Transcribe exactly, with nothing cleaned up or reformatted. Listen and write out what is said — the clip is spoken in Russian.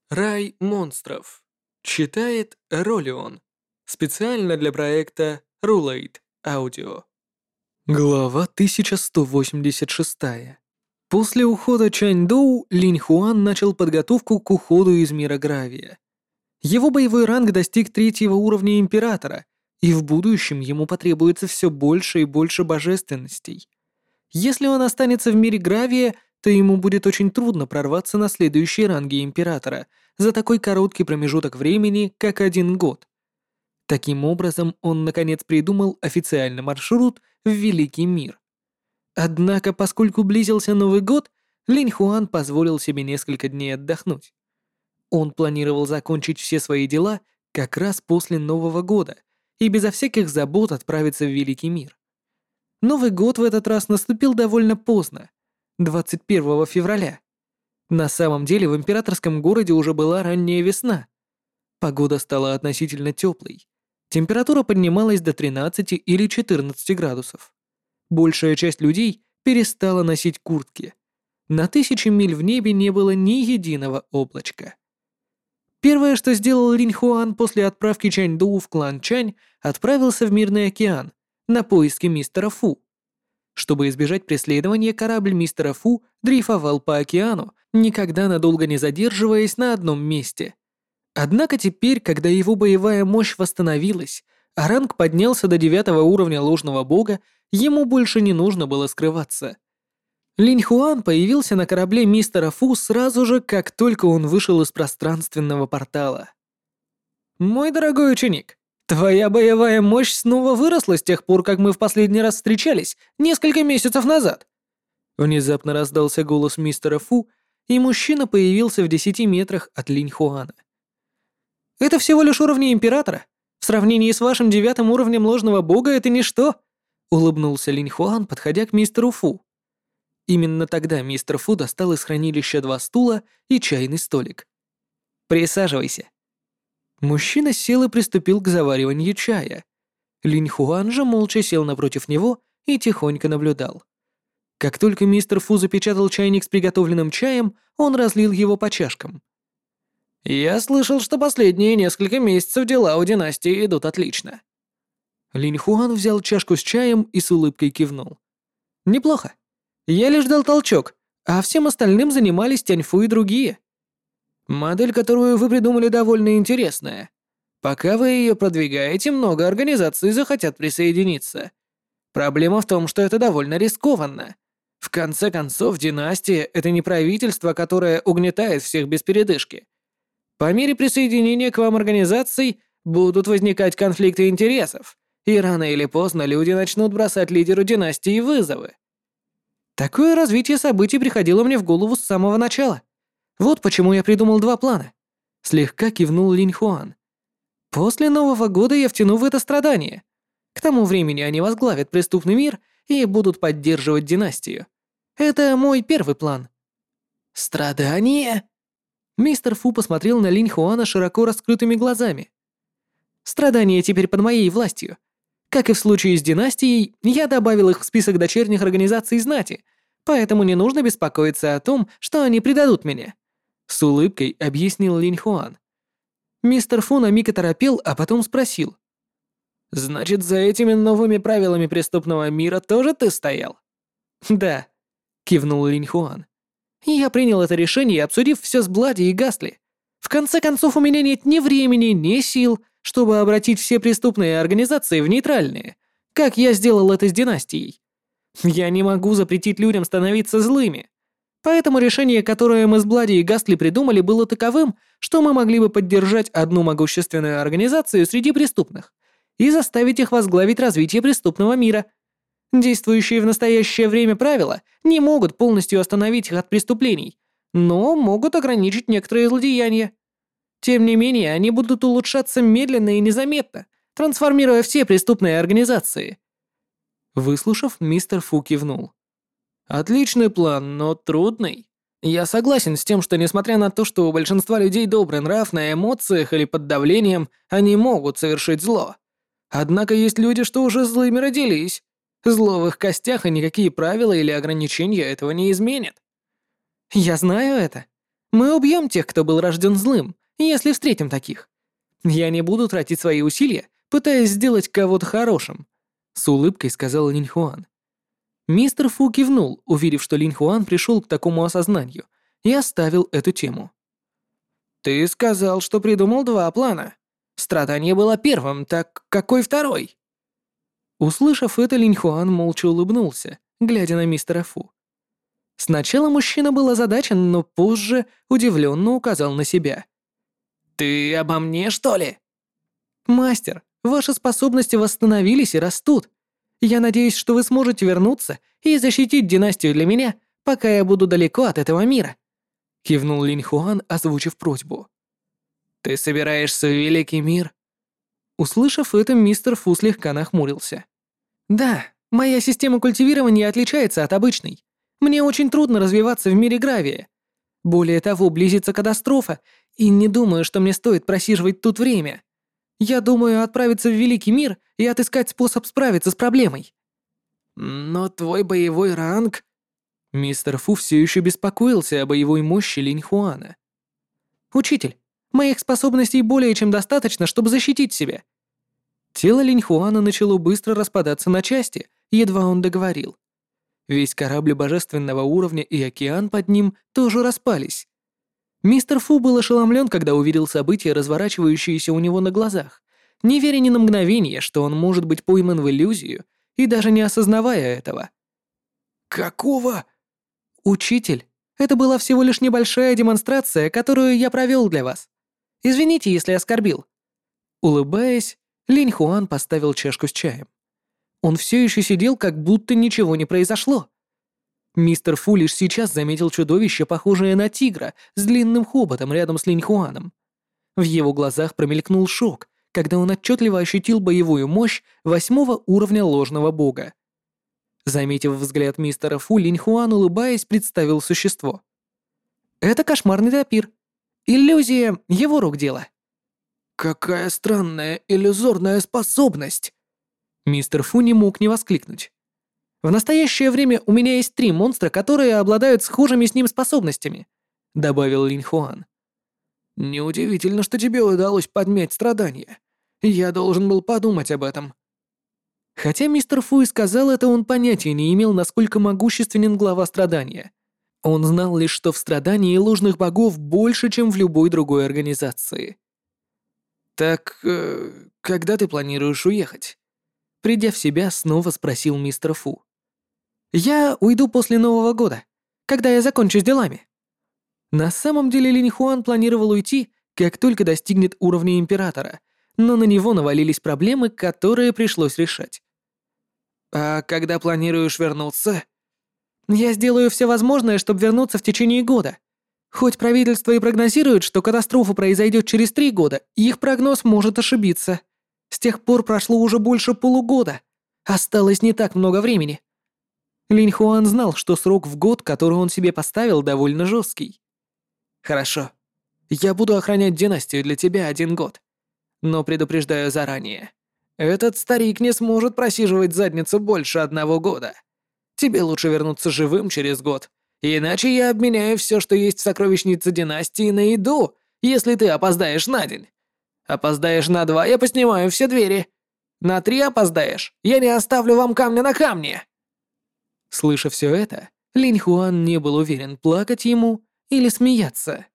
Рай монстров. Читает Ролион. Специально для проекта Rulate Audio. Глава тысяча сто восемьдесят шесть. После ухода Чань Доу, Линь Хуан начал подготовку к уходу из мира Гравия. Его боевой ранг достиг третьего уровня Императора, и в будущем ему потребуется все больше и больше божественностей. Если он останется в мире Гравия, то ему будет очень трудно прорваться на следующие ранги Императора за такой короткий промежуток времени, как один год. Таким образом, он наконец придумал официальный маршрут в Великий мир. Однако, поскольку близился Новый год, Линь Хуан позволил себе несколько дней отдохнуть. Он планировал закончить все свои дела как раз после Нового года и безо всяких забот отправиться в Великий мир. Новый год в этот раз наступил довольно поздно, двадцать первого февраля. На самом деле в императорском городе уже была ранняя весна. Погода стала относительно теплой. Температура поднималась до тринадцати или четырнадцати градусов. Большая часть людей перестала носить куртки. На тысячи миль в небе не было ни единого облачка. Первое, что сделал Линь Хуан после отправки Чань Доу в клан Чань, отправился в Мирный океан на поиски мистера Фу. Чтобы избежать преследования, корабль мистера Фу дрейфовал по океану, никогда надолго не задерживаясь на одном месте. Однако теперь, когда его боевая мощь восстановилась, а ранг поднялся до девятого уровня ложного бога, ему больше не нужно было скрываться. Линь Хуан появился на корабле мистера Фу сразу же, как только он вышел из пространственного портала. «Мой дорогой ученик, твоя боевая мощь снова выросла с тех пор, как мы в последний раз встречались, несколько месяцев назад». Внезапно раздался голос мистера Фу, и мужчина появился в десяти метрах от Линь Хуана. «Это всего лишь уровни Императора. В сравнении с вашим девятым уровнем ложного бога это ничто», — улыбнулся Линь Хуан, подходя к мистеру Фу. Именно тогда мистер Фу достал из хранилища два стула и чайный столик. «Присаживайся». Мужчина сел и приступил к завариванию чая. Линь Хуан же молча сел напротив него и тихонько наблюдал. Как только мистер Фу запечатал чайник с приготовленным чаем, он разлил его по чашкам. «Я слышал, что последние несколько месяцев дела у династии идут отлично». Линь Хуан взял чашку с чаем и с улыбкой кивнул. «Неплохо. Я лишь дал толчок, а всем остальным занимались Тяньфу и другие. Модель, которую вы придумали, довольно интересная. Пока вы ее продвигаете, много организаций захотят присоединиться. Проблема в том, что это довольно рискованно. В конце концов, династия — это не правительство, которое угнетает всех без передышки. По мере присоединения к вам организаций будут возникать конфликты интересов, и рано или поздно люди начнут бросать лидеру династии вызовы. Такое развитие событий приходило мне в голову с самого начала. Вот почему я придумал два плана. Слегка кивнул Линь Хуан. После Нового года я втяну в это страдание. К тому времени они возглавят преступный мир и будут поддерживать династию. Это мой первый план. Страдание? Мистер Фу посмотрел на Линь Хуана широко раскрытыми глазами. Страдания теперь под моей властью. Как и в случае с династией, я добавил их в список дочерних организаций знати, поэтому не нужно беспокоиться о том, что они предадут меня. С улыбкой объяснил Линь Хуан. Мистер Фу на миг оторопел, а потом спросил. «Значит, за этими новыми правилами преступного мира тоже ты стоял?» «Да», — кивнул Линь Хуан. «Я принял это решение, обсудив все с Блади и Гасли. В конце концов, у меня нет ни времени, ни сил, чтобы обратить все преступные организации в нейтральные, как я сделал это с династией. Я не могу запретить людям становиться злыми. Поэтому решение, которое мы с Блади и Гастли придумали, было таковым, что мы могли бы поддержать одну могущественную организацию среди преступных и заставить их возглавить развитие преступного мира. Действующие в настоящее время правила не могут полностью остановить их от преступлений, но могут ограничить некоторые злодеяния. Тем не менее, они будут улучшаться медленно и незаметно, трансформируя все преступные организации». Выслушав, мистер Фу кивнул. «Отличный план, но трудный. Я согласен с тем, что несмотря на то, что у большинства людей добрый нрав, на эмоциях или под давлением они могут совершить зло. Однако есть люди, что уже злыми родились. Зло в их костях, и никакие правила или ограничения этого не изменят». «Я знаю это. Мы убьем тех, кто был рожден злым, если встретим таких. Я не буду тратить свои усилия, пытаясь сделать кого-то хорошим», — с улыбкой сказал Линь Хуан. Мистер Фу кивнул, уверив, что Линь Хуан пришел к такому осознанию, и оставил эту тему. «Ты сказал, что придумал два плана. Страдание было первым, так какой второй?» Услышав это, Линь Хуан молча улыбнулся, глядя на мистера Фу. Сначала мужчина был озадачен, но позже удивленно указал на себя. «Ты обо мне, что ли?» «Мастер, ваши способности восстановились и растут. Я надеюсь, что вы сможете вернуться и защитить династию для меня, пока я буду далеко от этого мира», — кивнул Линь Хуан, озвучив просьбу. «Ты собираешься в Великий мир?» Услышав это, мистер Фу слегка нахмурился. «Да, моя система культивирования отличается от обычной. Мне очень трудно развиваться в мире гравия. Более того, близится катастрофа, и не думаю, что мне стоит просиживать тут время. Я думаю отправиться в Великий мир и отыскать способ справиться с проблемой». «Но твой боевой ранг...» Мистер Фу все еще беспокоился о боевой мощи Линь Хуана. «Учитель, моих способностей более чем достаточно, чтобы защитить себя». Тело Линь Хуана начало быстро распадаться на части, едва он договорил. Весь корабль божественного уровня и океан под ним тоже распались. Мистер Фу был ошеломлен, когда увидел события, разворачивающиеся у него на глазах, не веря ни на мгновение, что он может быть пойман в иллюзию, и даже не осознавая этого. «Какого?» «Учитель, это была всего лишь небольшая демонстрация, которую я провел для вас. Извините, если оскорбил». Улыбаясь, Линь Хуан поставил чашку с чаем. Он все еще сидел, как будто ничего не произошло. Мистер Фу лишь сейчас заметил чудовище, похожее на тигра, с длинным хоботом рядом с Линь Хуаном. В его глазах промелькнул шок, когда он отчетливо ощутил боевую мощь восьмого уровня ложного бога. Заметив взгляд мистера Фу, Линь Хуан, улыбаясь, представил существо. «Это кошмарный тапир. Иллюзия — его рук дело». «Какая странная иллюзорная способность!» Мистер Фу не мог не воскликнуть. «В настоящее время у меня есть три монстра, которые обладают схожими с ним способностями», — добавил Линь Хуан. «Неудивительно, что тебе удалось подмять страдания. Я должен был подумать об этом». Хотя мистер Фу и сказал это, он понятия не имел, насколько могущественен глава страдания. Он знал лишь, что в страдании ложных богов больше, чем в любой другой организации. «Так, э, когда ты планируешь уехать?» Придя в себя, снова спросил мистер Фу. «Я уйду после Нового года, когда я закончу с делами». На самом деле Линь Хуан планировал уйти, как только достигнет уровня императора, но на него навалились проблемы, которые пришлось решать. «А когда планируешь вернуться?» «Я сделаю все возможное, чтобы вернуться в течение года. Хоть правительство и прогнозирует, что катастрофа произойдет через три года, их прогноз может ошибиться. С тех пор прошло уже больше полугода. Осталось не так много времени». Линь Хуан знал, что срок в год, который он себе поставил, довольно жесткий. «Хорошо. Я буду охранять династию для тебя один год. Но предупреждаю заранее. Этот старик не сможет просиживать задницу больше одного года. Тебе лучше вернуться живым через год, иначе я обменяю все, что есть в сокровищнице династии, на еду, если ты опоздаешь на день. Опоздаешь на два, я поснимаю все двери. На три опоздаешь, я не оставлю вам камня на камне». Слыша все это, Линь Хуан не был уверен, плакать ему или смеяться.